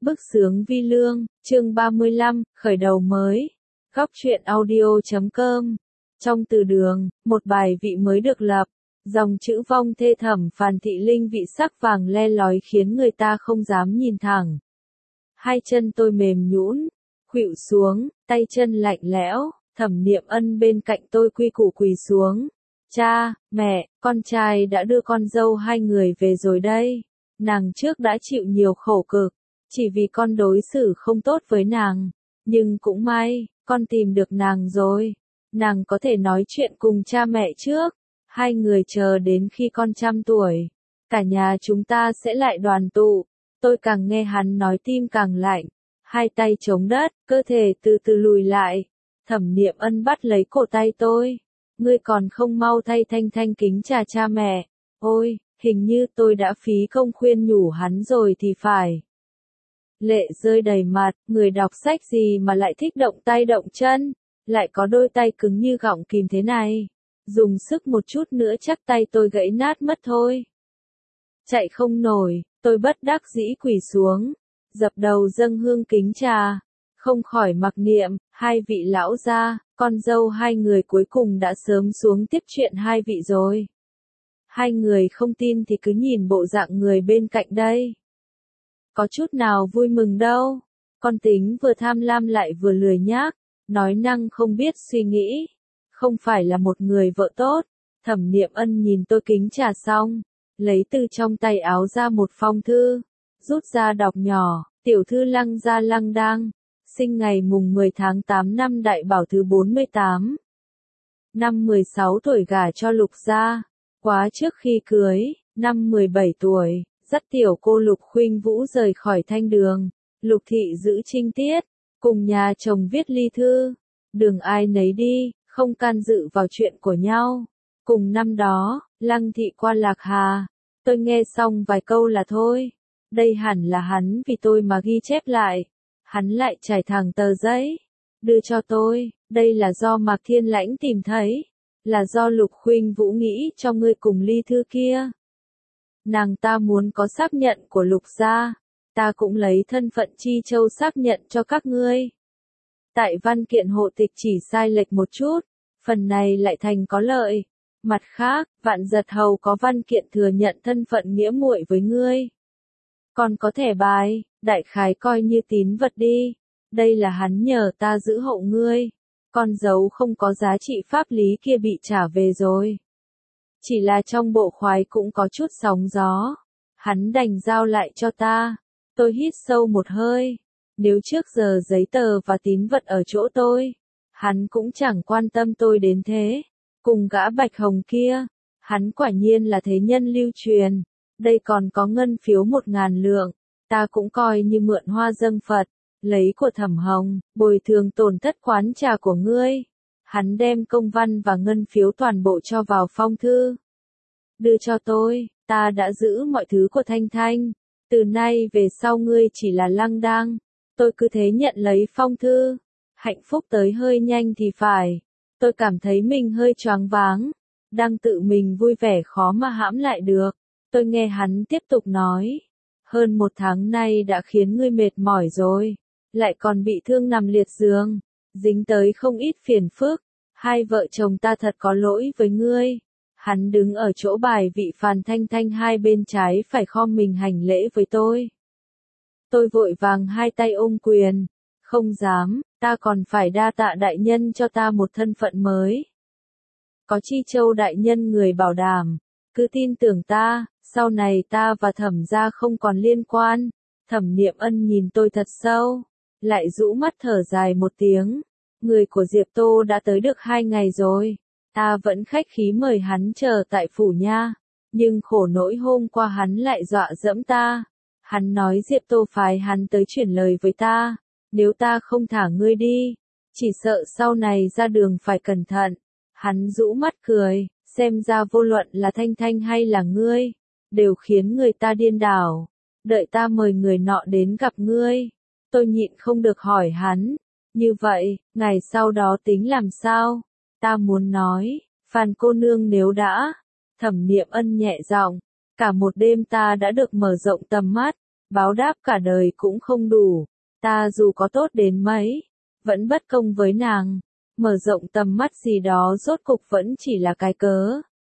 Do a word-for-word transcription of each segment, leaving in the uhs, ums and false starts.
Bức xướng vi lương, chương ba mươi lăm, khởi đầu mới. Góc truyện audio chấm com. Trong từ đường, một bài vị mới được lập. Dòng chữ vong thê thẩm Phàn Thị Linh vị sắc vàng le lói khiến người ta không dám nhìn thẳng. Hai chân tôi mềm nhũn, khuỵu xuống, tay chân lạnh lẽo, Thẩm Niệm Ân bên cạnh tôi quy củ quỳ xuống. Cha, mẹ, con trai đã đưa con dâu hai người về rồi đây. Nàng trước đã chịu nhiều khổ cực, chỉ vì con đối xử không tốt với nàng. Nhưng cũng may, con tìm được nàng rồi. Nàng có thể nói chuyện cùng cha mẹ trước. Hai người chờ đến khi con trăm tuổi. Cả nhà chúng ta sẽ lại đoàn tụ. Tôi càng nghe hắn nói tim càng lạnh. Hai tay chống đất, cơ thể từ từ lùi lại. Thẩm Niệm Ân bắt lấy cổ tay tôi. Ngươi còn không mau thay Thanh Thanh kính trà cha mẹ. Ôi, hình như tôi đã phí công khuyên nhủ hắn rồi thì phải. Lệ rơi đầy mặt, người đọc sách gì mà lại thích động tay động chân, lại có đôi tay cứng như gọng kìm thế này. Dùng sức một chút nữa chắc tay tôi gãy nát mất thôi. Chạy không nổi, tôi bất đắc dĩ quỳ xuống, dập đầu dâng hương kính trà. Không khỏi mặc niệm, hai vị lão gia, con dâu hai người cuối cùng đã sớm xuống tiếp chuyện hai vị rồi. Hai người không tin thì cứ nhìn bộ dạng người bên cạnh đây. Có chút nào vui mừng đâu. Con tính vừa tham lam lại vừa lười nhác, nói năng không biết suy nghĩ. Không phải là một người vợ tốt. Thẩm Niệm Ân nhìn tôi kính trà xong, lấy từ trong tay áo ra một phong thư, rút ra đọc nhỏ. Tiểu thư Lăng gia Lăng Đang, sinh ngày mùng mười tháng tám năm Đại Bảo thứ bốn mươi tám. Năm mười sáu tuổi gả cho Lục gia. Quá trước khi cưới, năm mười bảy tuổi, dắt tiểu cô Lục Khuynh Vũ rời khỏi Thanh Đường. Lục thị giữ trinh tiết, cùng nhà chồng viết ly thư. Đường ai nấy đi, không can dự vào chuyện của nhau. Cùng năm đó, Lăng thị qua Lạc Hà. Tôi nghe xong vài câu là thôi. Đây hẳn là hắn vì tôi mà ghi chép lại. Hắn lại trải thẳng tờ giấy, đưa cho tôi. Đây là do Mạc Thiên Lãnh tìm thấy. Là do Lục Khuynh Vũ nghĩ cho ngươi cùng ly thư kia. Nàng ta muốn có xác nhận của Lục gia. Ta cũng lấy thân phận Chi Châu xác nhận cho các ngươi. Tại văn kiện hộ tịch chỉ sai lệch một chút, phần này lại thành có lợi. Mặt khác, Vạn Giật Hầu có văn kiện thừa nhận thân phận nghĩa muội với ngươi. Còn có thẻ bài, đại khái coi như tín vật đi. Đây là hắn nhờ ta giữ hộ ngươi. Con dấu không có giá trị pháp lý kia bị trả về rồi. Chỉ là trong bộ khoái cũng có chút sóng gió. Hắn đành giao lại cho ta. Tôi hít sâu một hơi. Nếu trước giờ giấy tờ và tín vật ở chỗ tôi, hắn cũng chẳng quan tâm tôi đến thế. Cùng gã Bạch Hồng kia, hắn quả nhiên là thế nhân lưu truyền. Đây còn có ngân phiếu một ngàn lượng, ta cũng coi như mượn hoa dâng Phật, lấy của Thẩm Hồng, bồi thường tổn thất quán trà của ngươi. Hắn đem công văn và ngân phiếu toàn bộ cho vào phong thư. Đưa cho tôi, ta đã giữ mọi thứ của Thanh Thanh. Từ nay về sau ngươi chỉ là Lăng Đang. Tôi cứ thế nhận lấy phong thư. Hạnh phúc tới hơi nhanh thì phải. Tôi cảm thấy mình hơi choáng váng. Đang tự mình vui vẻ khó mà hãm lại được. Tôi nghe hắn tiếp tục nói. Hơn một tháng nay đã khiến ngươi mệt mỏi rồi. Lại còn bị thương nằm liệt giường. Dính tới không ít phiền phức. Hai vợ chồng ta thật có lỗi với ngươi. Hắn đứng ở chỗ bài vị Phàn Thanh Thanh hai bên trái phải khom mình hành lễ với tôi. Tôi vội vàng hai tay ôm quyền. Không dám, ta còn phải đa tạ đại nhân cho ta một thân phận mới. Có Chi Châu đại nhân người bảo đảm. Cứ tin tưởng ta, sau này ta và Thẩm gia không còn liên quan. Thẩm Niệm Ân nhìn tôi thật sâu, lại rũ mắt thở dài một tiếng. Người của Diệp Tô đã tới được hai ngày rồi. Ta vẫn khách khí mời hắn chờ tại phủ nha. Nhưng khổ nỗi hôm qua hắn lại dọa dẫm ta. Hắn nói Diệp Tô phái hắn tới chuyển lời với ta. Nếu ta không thả ngươi đi, chỉ sợ sau này ra đường phải cẩn thận. Hắn rũ mắt cười, xem ra vô luận là Thanh Thanh hay là ngươi, đều khiến người ta điên đảo. Đợi ta mời người nọ đến gặp ngươi. Tôi nhịn không được hỏi hắn. Như vậy, ngày sau đó tính làm sao? Ta muốn nói, Phàn cô nương nếu đã. Thẩm Niệm Ân nhẹ giọng. Cả một đêm ta đã được mở rộng tầm mắt. báo đáp cả đời cũng không đủ, ta dù có tốt đến mấy, vẫn bất công với nàng, mở rộng tầm mắt gì đó rốt cục vẫn chỉ là cái cớ.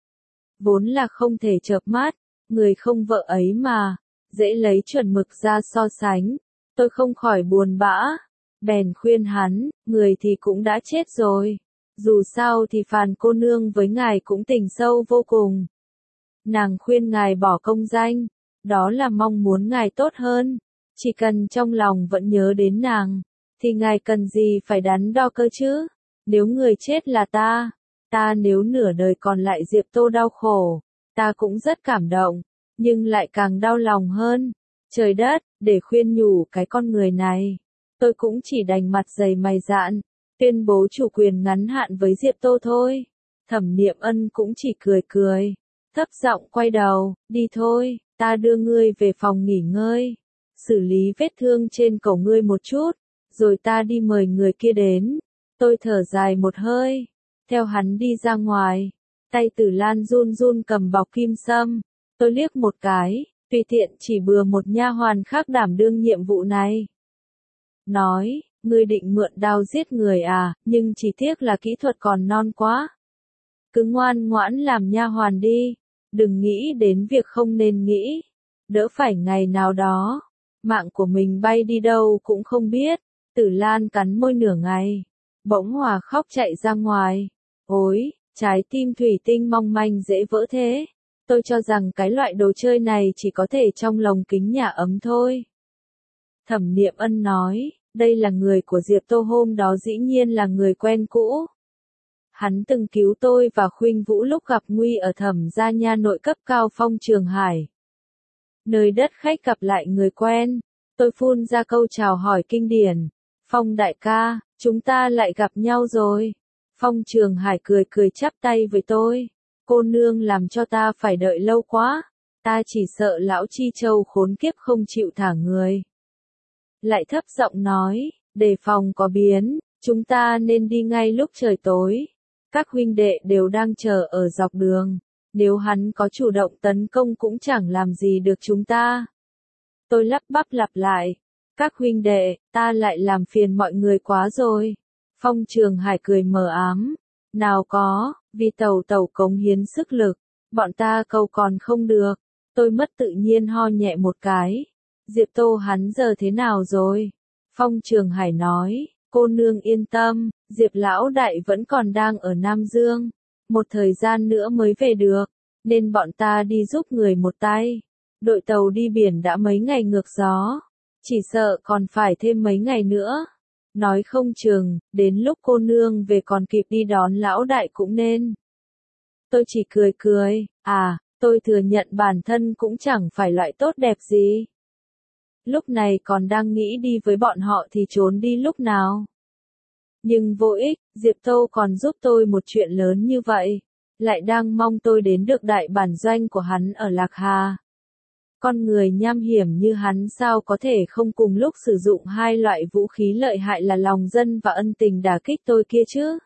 Vốn là không thể chợp mắt, người không vợ ấy mà, dễ lấy chuẩn mực ra so sánh, tôi không khỏi buồn bã, bèn khuyên hắn, người thì cũng đã chết rồi, dù sao thì Phàn cô nương với ngài cũng tình sâu vô cùng. Nàng khuyên ngài bỏ công danh, đó là mong muốn ngài tốt hơn, chỉ cần trong lòng vẫn nhớ đến nàng, thì ngài cần gì phải đắn đo cơ chứ, nếu người chết là ta, ta nếu nửa đời còn lại Diệp Tô đau khổ, ta cũng rất cảm động, nhưng lại càng đau lòng hơn, trời đất, để khuyên nhủ cái con người này, tôi cũng chỉ đành mặt dày mày dạn, tuyên bố chủ quyền ngắn hạn với Diệp Tô thôi. Thẩm Niệm Ân cũng chỉ cười cười, thấp giọng quay đầu, đi thôi, ta đưa ngươi về phòng nghỉ ngơi, xử lý vết thương trên cổ ngươi một chút, rồi ta đi mời người kia đến. Tôi thở dài một hơi, theo hắn đi ra ngoài, tay Tử Lan run run cầm bọc kim sâm, tôi liếc một cái, tùy tiện chỉ bừa một nha hoàn khác đảm đương nhiệm vụ này. Nói, ngươi định mượn đao giết người à, nhưng chỉ tiếc là kỹ thuật còn non quá. Cứ ngoan ngoãn làm nha hoàn đi, đừng nghĩ đến việc không nên nghĩ, đỡ phải ngày nào đó, mạng của mình bay đi đâu cũng không biết. Tử Lan cắn môi nửa ngày, bỗng hòa khóc chạy ra ngoài. Ôi, trái tim thủy tinh mong manh dễ vỡ thế. Tôi cho rằng cái loại đồ chơi này chỉ có thể trong lồng kính nhà ấm thôi. Thẩm Niệm Ân nói, đây là người của Diệp Tô, hôm đó dĩ nhiên là người quen cũ. Hắn từng cứu tôi và Khuynh Vũ lúc gặp nguy ở Thẩm gia nha nội cấp cao Phong Trường Hải. Nơi đất khách gặp lại người quen, tôi phun ra câu chào hỏi kinh điển. Phong đại ca, chúng ta lại gặp nhau rồi. Phong Trường Hải cười cười chắp tay với tôi. Cô nương làm cho ta phải đợi lâu quá. Ta chỉ sợ lão Chi Châu khốn kiếp không chịu thả người. Lại thấp giọng nói, đề phòng có biến, chúng ta nên đi ngay lúc trời tối. Các huynh đệ đều đang chờ ở dọc đường. Nếu hắn có chủ động tấn công cũng chẳng làm gì được chúng ta. Tôi lắp bắp lặp lại. Các huynh đệ, ta lại làm phiền mọi người quá rồi. Phong Trường Hải cười mờ ám. Nào có, vì tàu tàu cống hiến sức lực, bọn ta cầu còn không được. Tôi mất tự nhiên ho nhẹ một cái. Diệp Tô hắn giờ thế nào rồi? Phong Trường Hải nói, cô nương yên tâm, Diệp lão đại vẫn còn đang ở Nam Dương. Một thời gian nữa mới về được, nên bọn ta đi giúp người một tay. Đội tàu đi biển đã mấy ngày ngược gió. Chỉ sợ còn phải thêm mấy ngày nữa. Nói không chừng, đến lúc cô nương về còn kịp đi đón lão đại cũng nên. Tôi chỉ cười cười, à, tôi thừa nhận bản thân cũng chẳng phải loại tốt đẹp gì. Lúc này còn đang nghĩ đi với bọn họ thì trốn đi lúc nào. Nhưng vô ích, Diệp Tô còn giúp tôi một chuyện lớn như vậy. Lại đang mong tôi đến được đại bản doanh của hắn ở Lạc Hà. Con người nham hiểm như hắn sao có thể không cùng lúc sử dụng hai loại vũ khí lợi hại là lòng dân và ân tình đả kích tôi kia chứ.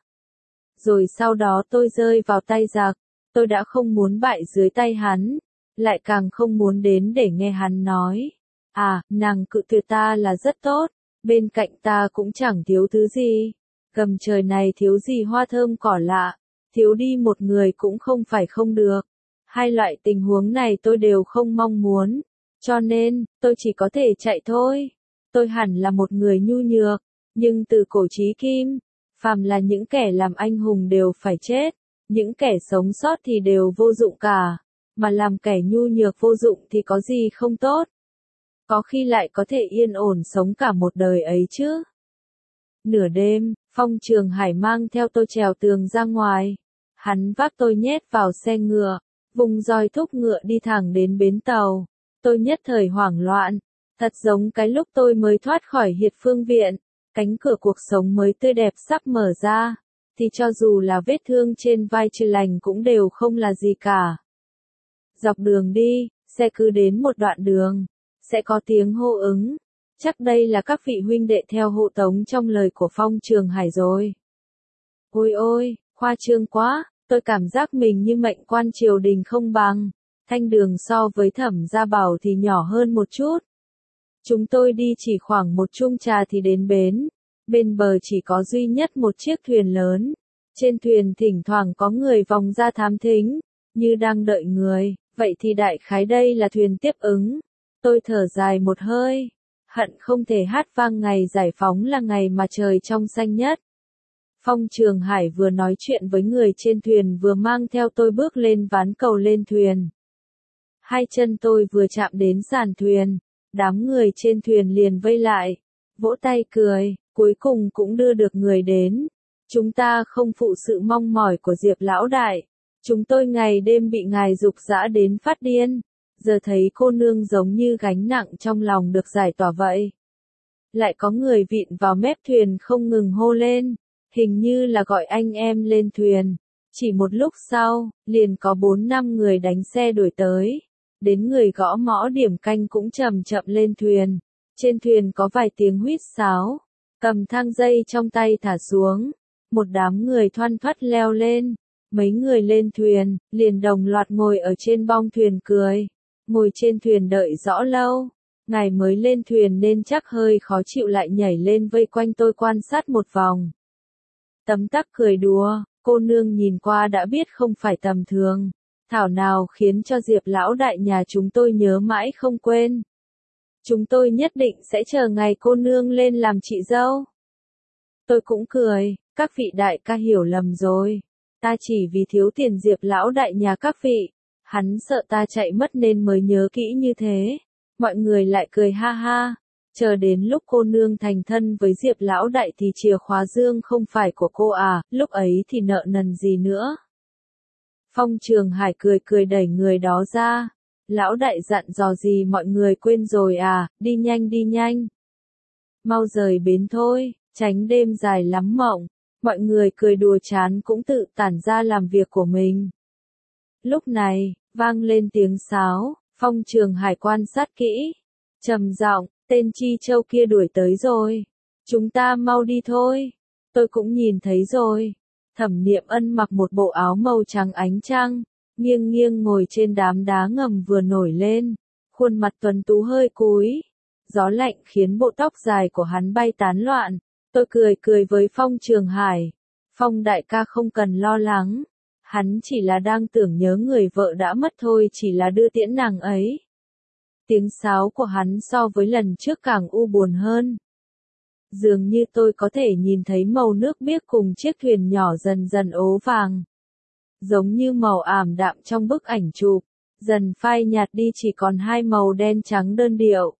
Rồi sau đó tôi rơi vào tay giặc, tôi đã không muốn bại dưới tay hắn, lại càng không muốn đến để nghe hắn nói. À, nàng cự tuyệt ta là rất tốt, bên cạnh ta cũng chẳng thiếu thứ gì. Gầm trời này thiếu gì hoa thơm cỏ lạ, thiếu đi một người cũng không phải không được. Hai loại tình huống này tôi đều không mong muốn, cho nên, tôi chỉ có thể chạy thôi. Tôi hẳn là một người nhu nhược, nhưng từ cổ chí kim, phàm là những kẻ làm anh hùng đều phải chết, những kẻ sống sót thì đều vô dụng cả, mà làm kẻ nhu nhược vô dụng thì có gì không tốt. Có khi lại có thể yên ổn sống cả một đời ấy chứ. Nửa đêm, Phong Trường Hải mang theo tôi trèo tường ra ngoài. Hắn vác tôi nhét vào xe ngựa, vùng roi thúc ngựa đi thẳng đến bến tàu. Tôi nhất thời hoảng loạn, thật giống cái lúc tôi mới thoát khỏi Hiệt Phương Viện, cánh cửa cuộc sống mới tươi đẹp sắp mở ra, thì cho dù là vết thương trên vai chưa lành cũng đều không là gì cả. Dọc đường đi, xe cứ đến một đoạn đường, sẽ có tiếng hô ứng. Chắc đây là các vị huynh đệ theo hộ tống trong lời của Phong Trường Hải rồi. Ôi ôi, khoa trương quá, tôi cảm giác mình như mệnh quan triều đình không bằng. Thanh Đường so với Thẩm Gia Bảo thì nhỏ hơn một chút. Chúng tôi đi chỉ khoảng một chung trà thì đến bến. Bên bờ chỉ có duy nhất một chiếc thuyền lớn. Trên thuyền thỉnh thoảng có người vòng ra thám thính, như đang đợi người, vậy thì đại khái đây là thuyền tiếp ứng. Tôi thở dài một hơi, hận không thể hát vang ngày giải phóng là ngày mà trời trong xanh nhất. Phong Trường Hải vừa nói chuyện với người trên thuyền vừa mang theo tôi bước lên ván cầu lên thuyền. Hai chân tôi vừa chạm đến sàn thuyền, đám người trên thuyền liền vây lại, vỗ tay cười, cuối cùng cũng đưa được người đến. Chúng ta không phụ sự mong mỏi của Diệp lão đại. Chúng tôi ngày đêm bị ngài giục giã đến phát điên. Giờ thấy cô nương giống như gánh nặng trong lòng được giải tỏa vậy. Lại có người vịn vào mép thuyền không ngừng hô lên, hình như là gọi anh em lên thuyền. Chỉ một lúc sau, liền có bốn năm người đánh xe đuổi tới. Đến người gõ mõ điểm canh cũng chậm chậm lên thuyền. Trên thuyền có vài tiếng huýt sáo, cầm thang dây trong tay thả xuống. Một đám người thoăn thoắt leo lên. Mấy người lên thuyền, liền đồng loạt ngồi ở trên bong thuyền cười. Ngồi trên thuyền đợi rõ lâu. Ngài mới lên thuyền nên chắc hơi khó chịu lại nhảy lên vây quanh tôi quan sát một vòng. Tấm tắc cười đùa, cô nương nhìn qua đã biết không phải tầm thường. Thảo nào khiến cho Diệp lão đại nhà chúng tôi nhớ mãi không quên. Chúng tôi nhất định sẽ chờ ngày cô nương lên làm chị dâu. Tôi cũng cười, các vị đại ca hiểu lầm rồi. Ta chỉ vì thiếu tiền Diệp lão đại nhà các vị. Hắn sợ ta chạy mất nên mới nhớ kỹ như thế. Mọi người lại cười ha ha. Chờ đến lúc cô nương thành thân với Diệp lão đại thì chìa khóa dương không phải của cô à, lúc ấy thì nợ nần gì nữa. Phong Trường Hải cười cười đẩy người đó ra. Lão đại dặn dò gì mọi người quên rồi à, đi nhanh đi nhanh. Mau rời bến thôi, tránh đêm dài lắm mộng. Mọi người cười đùa chán cũng tự tản ra làm việc của mình. Lúc này, vang lên tiếng sáo, Phong Trường Hải quan sát kỹ. Trầm giọng, tên Chi Châu kia đuổi tới rồi. Chúng ta mau đi thôi. Tôi cũng nhìn thấy rồi. Thẩm Niệm Ân mặc một bộ áo màu trắng ánh trăng, nghiêng nghiêng ngồi trên đám đá ngầm vừa nổi lên. Khuôn mặt tuấn tú hơi cúi. Gió lạnh khiến bộ tóc dài của hắn bay tán loạn. Tôi cười cười với Phong Trường Hải. Phong đại ca không cần lo lắng. Hắn chỉ là đang tưởng nhớ người vợ đã mất thôi, chỉ là đưa tiễn nàng ấy. Tiếng sáo của hắn so với lần trước càng u buồn hơn. Dường như tôi có thể nhìn thấy màu nước biếc cùng chiếc thuyền nhỏ dần dần ố vàng. Giống như màu ảm đạm trong bức ảnh chụp, dần phai nhạt đi chỉ còn hai màu đen trắng đơn điệu.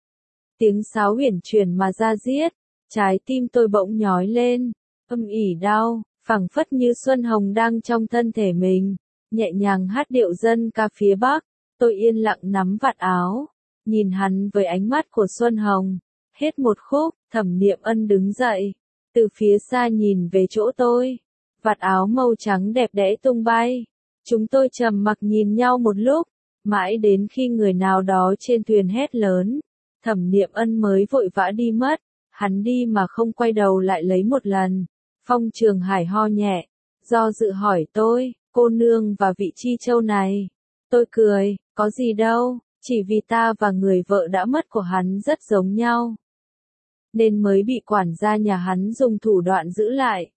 Tiếng sáo uyển chuyển mà ra diết, trái tim tôi bỗng nhói lên, âm ỉ đau, phảng phất như Xuân Hồng đang trong thân thể mình, nhẹ nhàng hát điệu dân ca phía Bắc. Tôi yên lặng nắm vạt áo, nhìn hắn với ánh mắt của Xuân Hồng. Hết một khúc, Thẩm Niệm Ân đứng dậy, từ phía xa nhìn về chỗ tôi. Vạt áo màu trắng đẹp đẽ tung bay. Chúng tôi trầm mặc nhìn nhau một lúc, mãi đến khi người nào đó trên thuyền hét lớn. Thẩm Niệm Ân mới vội vã đi mất, hắn đi mà không quay đầu lại lấy một lần. Phong Trường Hải ho nhẹ, do dự hỏi tôi, cô nương và vị Chi Châu này. Tôi cười, có gì đâu, chỉ vì ta và người vợ đã mất của hắn rất giống nhau. Nên mới bị quản gia nhà hắn dùng thủ đoạn giữ lại.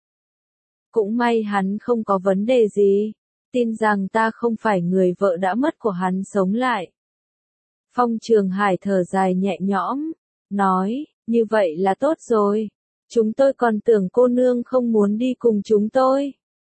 Cũng may hắn không có vấn đề gì, tin rằng ta không phải người vợ đã mất của hắn sống lại. Phong Trường Hải thở dài nhẹ nhõm, nói, như vậy là tốt rồi. Chúng tôi còn tưởng cô nương không muốn đi cùng chúng tôi.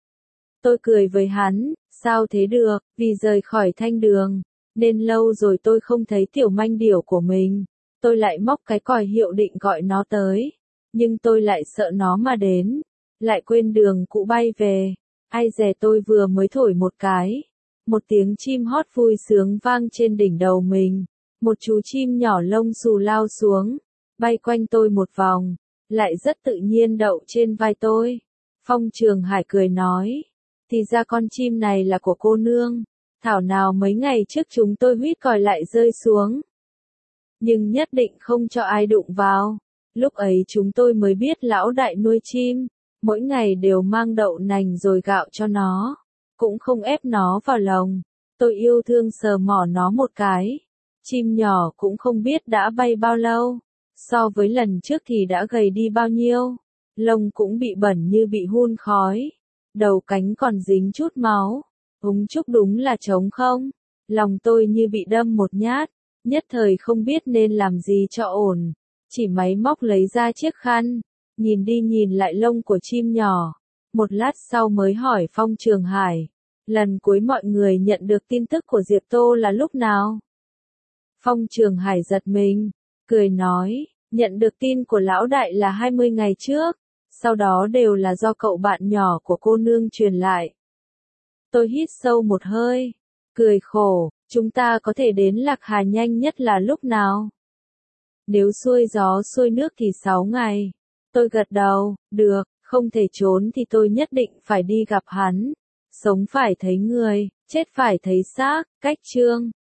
Tôi cười với hắn, sao thế được, vì rời khỏi thanh đường, nên lâu rồi tôi không thấy tiểu manh điểu của mình. Tôi lại móc cái còi hiệu định gọi nó tới, nhưng tôi lại sợ nó mà đến, lại quên đường cũ bay về. Ai dè tôi vừa mới thổi một cái, một tiếng chim hót vui sướng vang trên đỉnh đầu mình. Một chú chim nhỏ lông xù lao xuống, bay quanh tôi một vòng, lại rất tự nhiên đậu trên vai tôi. Phong Trường Hải cười nói, thì ra con chim này là của cô nương, thảo nào mấy ngày trước chúng tôi huýt còi lại rơi xuống. Nhưng nhất định không cho ai đụng vào. Lúc ấy chúng tôi mới biết lão đại nuôi chim, mỗi ngày đều mang đậu nành rồi gạo cho nó, cũng không ép nó vào lồng. Tôi yêu thương sờ mỏ nó một cái. Chim nhỏ cũng không biết đã bay bao lâu, so với lần trước thì đã gầy đi bao nhiêu, lông cũng bị bẩn như bị hun khói, đầu cánh còn dính chút máu, úng trúc đúng là trống không, lòng tôi như bị đâm một nhát, nhất thời không biết nên làm gì cho ổn, chỉ máy móc lấy ra chiếc khăn, nhìn đi nhìn lại lông của chim nhỏ, một lát sau mới hỏi Phong Trường Hải, lần cuối mọi người nhận được tin tức của Diệp Tô là lúc nào? Phong Trường Hải giật mình, cười nói, nhận được tin của lão đại là hai mươi ngày trước, sau đó đều là do cậu bạn nhỏ của cô nương truyền lại. Tôi hít sâu một hơi, cười khổ, chúng ta có thể đến Lạc Hà nhanh nhất là lúc nào? Nếu xuôi gió xuôi nước thì sáu ngày. Tôi gật đầu, được, không thể trốn thì tôi nhất định phải đi gặp hắn. Sống phải thấy người, chết phải thấy xác, cách chương.